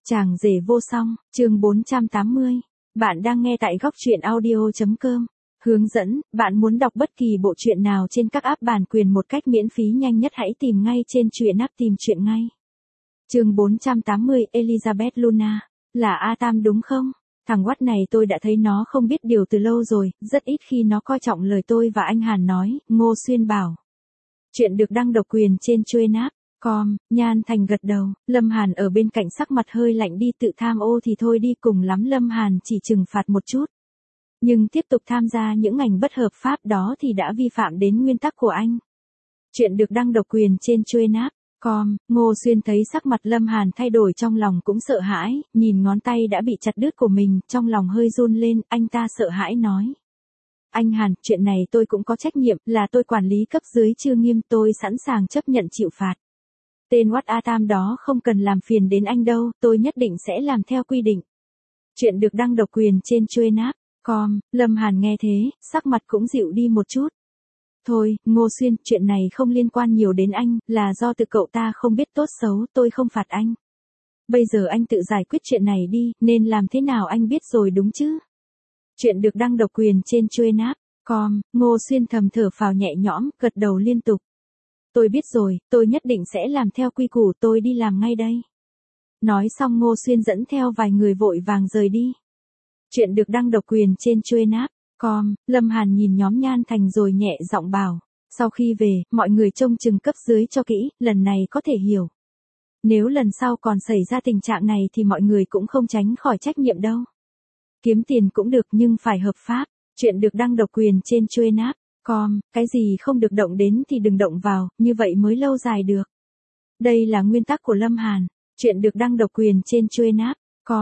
Chàng rể vô song, chương 480. Bạn đang nghe tại góc truyện audio.com. Hướng dẫn, bạn muốn đọc bất kỳ bộ truyện nào trên các app bản quyền một cách miễn phí nhanh nhất hãy tìm ngay trên truyện app tìm truyện ngay. Chương 480 Elizabeth Luna. Là A Tam đúng không? Thằng Watt này tôi đã thấy nó không biết điều từ lâu rồi, rất ít khi nó coi trọng lời tôi và anh Hàn nói, Ngô Xuyên bảo. Chuyện được đăng độc quyền trên Truyện app. Nhan Thành gật đầu, Lâm Hàn ở bên cạnh sắc mặt hơi lạnh đi tự tham ô thì thôi đi cùng lắm Lâm Hàn chỉ trừng phạt một chút. Nhưng tiếp tục tham gia những ngành bất hợp pháp đó thì đã vi phạm đến nguyên tắc của anh. Chuyện được đăng độc quyền trên Truyện app. Ngô Xuyên thấy sắc mặt Lâm Hàn thay đổi trong lòng cũng sợ hãi, nhìn ngón tay đã bị chặt đứt của mình, trong lòng hơi run lên, anh ta sợ hãi nói. Anh Hàn, chuyện này tôi cũng có trách nhiệm, là tôi quản lý cấp dưới chưa nghiêm, tôi sẵn sàng chấp nhận chịu phạt. Tên Watt A Tam đó không cần làm phiền đến anh đâu, tôi nhất định sẽ làm theo quy định. Chuyện được đăng độc quyền trên Truyện app. Lâm Hàn nghe thế, sắc mặt cũng dịu đi một chút. Thôi, Ngô Xuyên, chuyện này không liên quan nhiều đến anh, là do tự cậu ta không biết tốt xấu, tôi không phạt anh. Bây giờ anh tự giải quyết chuyện này đi, nên làm thế nào anh biết rồi đúng chứ? Chuyện được đăng độc quyền trên Truyện app. Ngô Xuyên thầm thở phào nhẹ nhõm, gật đầu liên tục. Tôi biết rồi, tôi nhất định sẽ làm theo quy củ, tôi đi làm ngay đây. Nói xong Ngô Xuyên dẫn theo vài người vội vàng rời đi. Chuyện được đăng độc quyền trên Truyện app. Lâm Hàn nhìn nhóm Nhan Thành rồi nhẹ giọng bảo. Sau khi về, mọi người trông chừng cấp dưới cho kỹ, lần này có thể hiểu. Nếu lần sau còn xảy ra tình trạng này thì mọi người cũng không tránh khỏi trách nhiệm đâu. Kiếm tiền cũng được nhưng phải hợp pháp. Chuyện được đăng độc quyền trên Truyện app. Cái gì không được động đến thì đừng động vào, như vậy mới lâu dài được. Đây là nguyên tắc của Lâm Hàn. Chuyện được đăng độc quyền trên Truyện app.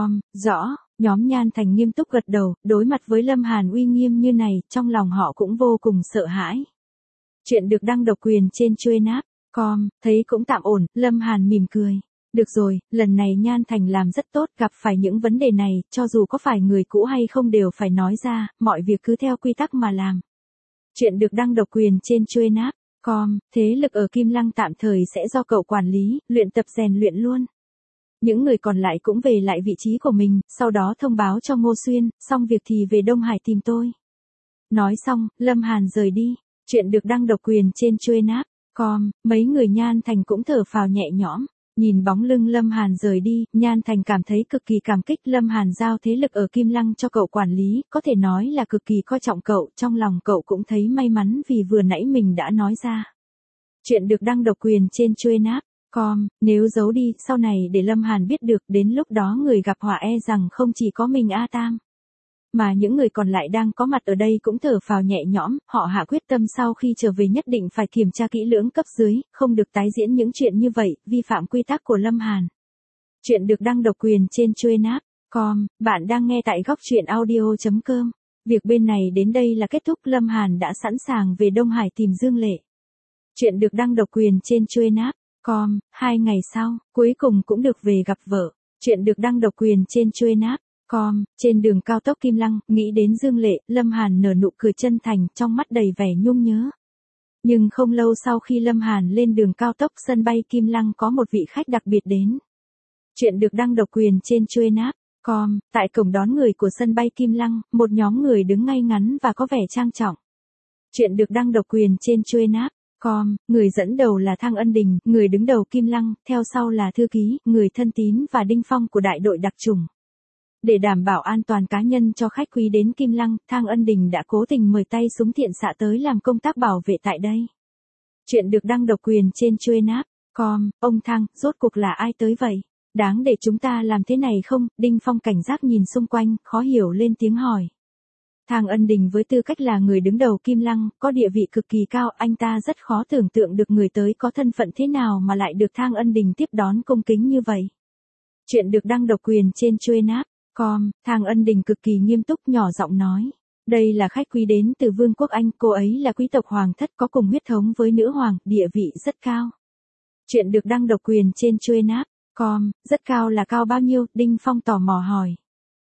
Rõ, nhóm Nhan Thành nghiêm túc gật đầu, đối mặt với Lâm Hàn uy nghiêm như này, trong lòng họ cũng vô cùng sợ hãi. Chuyện được đăng độc quyền trên Truyện app. Thấy cũng tạm ổn, Lâm Hàn mỉm cười. Được rồi, lần này Nhan Thành làm rất tốt, gặp phải những vấn đề này, cho dù có phải người cũ hay không đều phải nói ra, mọi việc cứ theo quy tắc mà làm. Chuyện được đăng độc quyền trên Truyện app. Thế lực ở Kim Lăng tạm thời sẽ do cậu quản lý, luyện tập rèn luyện luôn. Những người còn lại cũng về lại vị trí của mình, sau đó thông báo cho Ngô Xuyên, xong việc thì về Đông Hải tìm tôi. Nói xong, Lâm Hàn rời đi. Chuyện được đăng độc quyền trên Truyện app. Mấy người Nhan Thành cũng thở phào nhẹ nhõm. Nhìn bóng lưng Lâm Hàn rời đi, Nhan Thành cảm thấy cực kỳ cảm kích Lâm Hàn giao thế lực ở Kim Lăng cho cậu quản lý, có thể nói là cực kỳ coi trọng cậu, trong lòng cậu cũng thấy may mắn vì vừa nãy mình đã nói ra. Chuyện được đăng độc quyền trên Truyện app. Nếu giấu đi, sau này để Lâm Hàn biết được, đến lúc đó người gặp họa e rằng không chỉ có mình A Tam. Mà những người còn lại đang có mặt ở đây cũng thở phào nhẹ nhõm, họ hạ quyết tâm sau khi trở về nhất định phải kiểm tra kỹ lưỡng cấp dưới, không được tái diễn những chuyện như vậy, vi phạm quy tắc của Lâm Hàn. Chuyện được đăng độc quyền trên Truyện app. Bạn đang nghe tại góc truyện audio.com. Việc bên này đến đây là kết thúc, Lâm Hàn đã sẵn sàng về Đông Hải tìm Dương Lệ. Chuyện được đăng độc quyền trên Truyện app. 2 ngày sau, cuối cùng cũng được về gặp vợ. Chuyện được đăng độc quyền trên Truyện app. Trên đường cao tốc Kim Lăng, nghĩ đến Dương Lệ, Lâm Hàn nở nụ cười chân thành, trong mắt đầy vẻ nhung nhớ. Nhưng không lâu sau khi Lâm Hàn lên đường cao tốc sân bay Kim Lăng có một vị khách đặc biệt đến. Chuyện được đăng độc quyền trên Truyện app. Tại cổng đón người của sân bay Kim Lăng, một nhóm người đứng ngay ngắn và có vẻ trang trọng. Chuyện được đăng độc quyền trên Truyện app. Người dẫn đầu là Thang Ân Đình, người đứng đầu Kim Lăng, theo sau là thư ký, người thân tín và Đinh Phong của đại đội đặc chủng. Để đảm bảo an toàn cá nhân cho khách quý đến Kim Lăng, Thang Ân Đình đã cố tình mời tay súng thiện xạ tới làm công tác bảo vệ tại đây. Chuyện được đăng độc quyền trên Truyện app. Ông Thang, rốt cuộc là ai tới vậy? Đáng để chúng ta làm thế này không? Đinh Phong cảnh giác nhìn xung quanh, khó hiểu lên tiếng hỏi. Thang Ân Đình với tư cách là người đứng đầu Kim Lăng, có địa vị cực kỳ cao, anh ta rất khó tưởng tượng được người tới có thân phận thế nào mà lại được Thang Ân Đình tiếp đón cung kính như vậy. Chuyện được đăng độc quyền trên Truyện app. Thang Ân Đình cực kỳ nghiêm túc nhỏ giọng nói. Đây là khách quý đến từ Vương quốc Anh, cô ấy là quý tộc hoàng thất có cùng huyết thống với nữ hoàng, địa vị rất cao. Chuyện được đăng độc quyền trên Truyện app. Rất cao là cao bao nhiêu? Đinh Phong tò mò hỏi.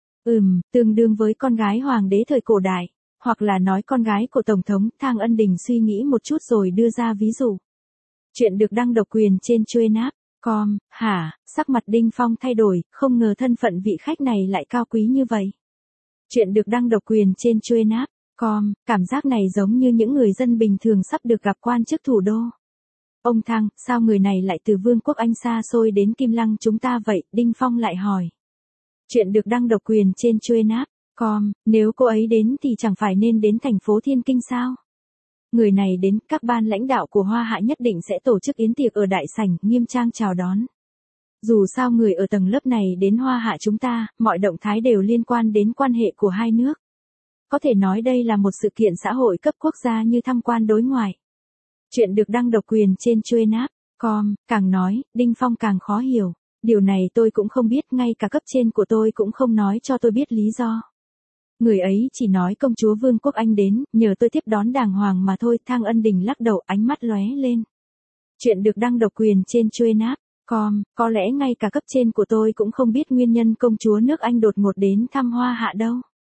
Tương đương với con gái hoàng đế thời cổ đại, hoặc là nói con gái của Tổng thống. Thang Ân Đình suy nghĩ một chút rồi đưa ra ví dụ. Chuyện được đăng độc quyền trên Truyện app. Hả, sắc mặt Đinh Phong thay đổi, không ngờ thân phận vị khách này lại cao quý như vậy. Chuyện được đăng độc quyền trên Truyện app. Cảm giác này giống như những người dân bình thường sắp được gặp quan chức thủ đô. Ông Thăng, sao người này lại từ Vương quốc Anh xa xôi đến Kim Lăng chúng ta vậy? Đinh Phong lại hỏi. Chuyện được đăng độc quyền trên Truyện app. Nếu cô ấy đến thì chẳng phải nên đến thành phố Thiên Kinh sao? Người này đến, các ban lãnh đạo của Hoa Hạ nhất định sẽ tổ chức yến tiệc ở đại sảnh, nghiêm trang chào đón. Dù sao người ở tầng lớp này đến Hoa Hạ chúng ta, mọi động thái đều liên quan đến quan hệ của hai nước. Có thể nói đây là một sự kiện xã hội cấp quốc gia như tham quan đối ngoại. Chuyện được đăng độc quyền trên Truyện app. Càng nói, Đinh Phong càng khó hiểu. Điều này tôi cũng không biết, ngay cả cấp trên của tôi cũng không nói cho tôi biết lý do. Người ấy chỉ nói công chúa Vương quốc Anh đến, nhờ tôi tiếp đón đàng hoàng mà thôi. Thang Ân Đình lắc đầu, ánh mắt lóe lên. Chuyện được đăng độc quyền trên Truyện app. Có lẽ ngay cả cấp trên của tôi cũng không biết nguyên nhân công chúa nước Anh đột ngột đến thăm Hoa Hạ đâu.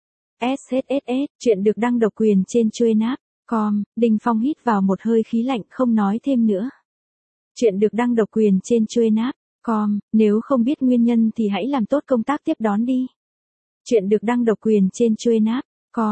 SSSS, chuyện được đăng độc quyền trên Truyện app. Đinh Phong hít vào một hơi khí lạnh, không nói thêm nữa. Chuyện được đăng độc quyền trên Truyện app. Nếu không biết nguyên nhân thì hãy làm tốt công tác tiếp đón đi. Chuyện được đăng độc quyền trên Truyện app.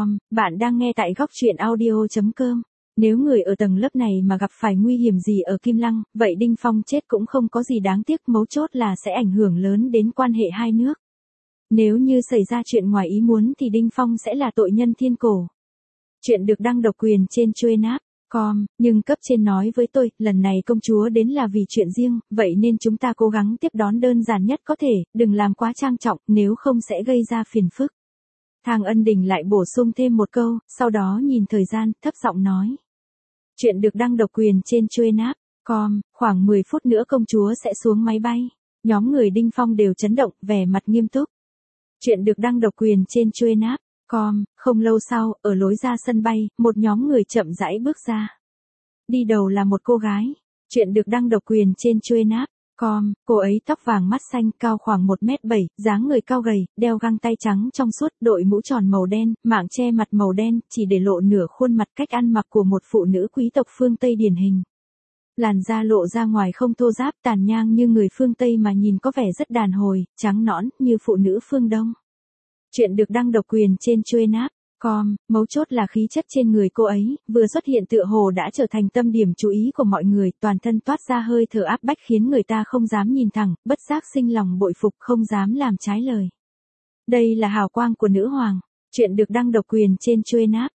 Bạn đang nghe tại góc truyện audio.com. Nếu người ở tầng lớp này mà gặp phải nguy hiểm gì ở Kim Lăng, vậy Đinh Phong chết cũng không có gì đáng tiếc, mấu chốt là sẽ ảnh hưởng lớn đến quan hệ hai nước. Nếu như xảy ra chuyện ngoài ý muốn thì Đinh Phong sẽ là tội nhân thiên cổ. Chuyện được đăng độc quyền trên Truyện app. Nhưng cấp trên nói với tôi, lần này công chúa đến là vì chuyện riêng, vậy nên chúng ta cố gắng tiếp đón đơn giản nhất có thể, đừng làm quá trang trọng, nếu không sẽ gây ra phiền phức. Thang Ân Đình lại bổ sung thêm một câu, sau đó nhìn thời gian, thấp giọng nói. Chuyện được đăng độc quyền trên Truyện app. Khoảng 10 phút nữa công chúa sẽ xuống máy bay. Nhóm người Đinh Phong đều chấn động, vẻ mặt nghiêm túc. Chuyện được đăng độc quyền trên Truyện app. Không lâu sau, ở lối ra sân bay, một nhóm người chậm rãi bước ra. Đi đầu là một cô gái. Chuyện được đăng độc quyền trên Truyện app. Cô ấy tóc vàng mắt xanh, cao khoảng 1m7, dáng người cao gầy, đeo găng tay trắng trong suốt, đội mũ tròn màu đen, mảng che mặt màu đen, chỉ để lộ nửa khuôn mặt, cách ăn mặc của một phụ nữ quý tộc phương Tây điển hình. Làn da lộ ra ngoài không thô ráp, tàn nhang như người phương Tây mà nhìn có vẻ rất đàn hồi, trắng nõn như phụ nữ phương Đông. Chuyện được đăng độc quyền trên Truyện app. Mấu chốt là khí chất trên người cô ấy, vừa xuất hiện tựa hồ đã trở thành tâm điểm chú ý của mọi người, toàn thân toát ra hơi thở áp bách khiến người ta không dám nhìn thẳng, bất giác sinh lòng bội phục, không dám làm trái lời. Đây là hào quang của nữ hoàng. Chuyện được đăng độc quyền trên Truyện app.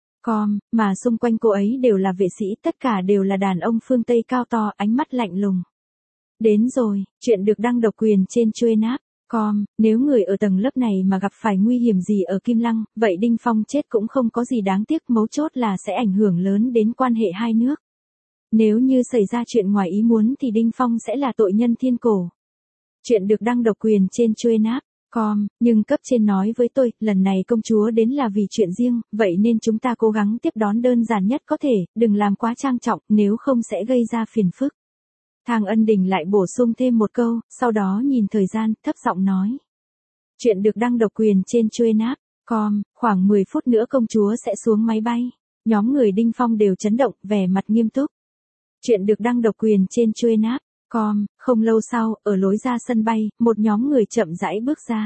Mà xung quanh cô ấy đều là vệ sĩ, tất cả đều là đàn ông phương Tây cao to, ánh mắt lạnh lùng. Đến rồi, chuyện được đăng độc quyền trên Truyện app. Nếu người ở tầng lớp này mà gặp phải nguy hiểm gì ở Kim Lăng, vậy Đinh Phong chết cũng không có gì đáng tiếc, mấu chốt là sẽ ảnh hưởng lớn đến quan hệ hai nước. Nếu như xảy ra chuyện ngoài ý muốn thì Đinh Phong sẽ là tội nhân thiên cổ. Chuyện được đăng độc quyền trên Truyện app. Nhưng cấp trên nói với tôi, lần này công chúa đến là vì chuyện riêng, vậy nên chúng ta cố gắng tiếp đón đơn giản nhất có thể, đừng làm quá trang trọng, nếu không sẽ gây ra phiền phức. Thang Ân Đình lại bổ sung thêm một câu, sau đó nhìn thời gian, thấp giọng nói. Chuyện được đăng độc quyền trên Truyện app. Khoảng 10 phút nữa công chúa sẽ xuống máy bay. Nhóm người Đinh Phong đều chấn động, vẻ mặt nghiêm túc. Chuyện được đăng độc quyền trên Truyện app. Không lâu sau, ở lối ra sân bay, một nhóm người chậm rãi bước ra.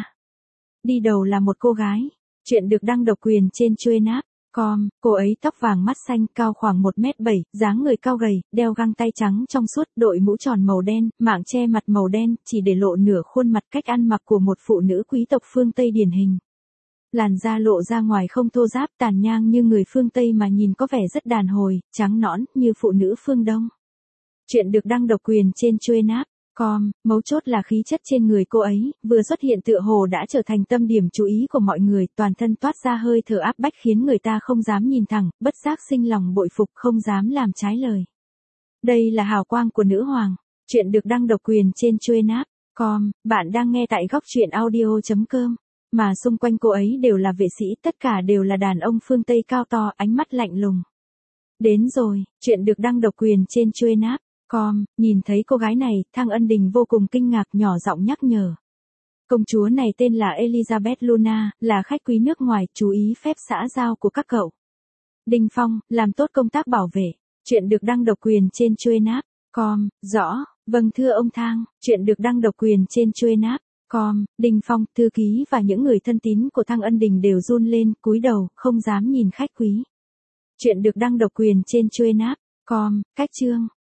Đi đầu là một cô gái. Chuyện được đăng độc quyền trên Truyện app. Cô ấy tóc vàng mắt xanh, cao khoảng 1m7, dáng người cao gầy, đeo găng tay trắng trong suốt, đội mũ tròn màu đen, mảng che mặt màu đen, chỉ để lộ nửa khuôn mặt, cách ăn mặc của một phụ nữ quý tộc phương Tây điển hình. Làn da lộ ra ngoài không thô ráp, tàn nhang như người phương Tây mà nhìn có vẻ rất đàn hồi, trắng nõn như phụ nữ phương Đông. Chuyện được đăng độc quyền trên Truyện app. Mấu chốt là khí chất trên người cô ấy, vừa xuất hiện tựa hồ đã trở thành tâm điểm chú ý của mọi người, toàn thân toát ra hơi thở áp bách khiến người ta không dám nhìn thẳng, bất giác sinh lòng bội phục, không dám làm trái lời. Đây là hào quang của nữ hoàng. Chuyện được đăng độc quyền trên Truyện app. Bạn đang nghe tại góc truyện audio.com. Mà xung quanh cô ấy đều là vệ sĩ, tất cả đều là đàn ông phương Tây cao to, ánh mắt lạnh lùng. Đến rồi, chuyện được đăng độc quyền trên Truyện app. Nhìn thấy cô gái này, Thang Ân Đình vô cùng kinh ngạc, nhỏ giọng nhắc nhở. Công chúa này tên là Elizabeth Luna, là khách quý nước ngoài, chú ý phép xã giao của các cậu. Đinh Phong, làm tốt công tác bảo vệ. Chuyện được đăng độc quyền trên Truyện app. Rõ. Vâng thưa ông Thang, chuyện được đăng độc quyền trên Truenapp.com, Đình Phong, thư ký và những người thân tín của Thăng Ân Đình đều run lên, cúi đầu, không dám nhìn khách quý. Chuyện được đăng độc quyền trên Truenapp.com, cách chương.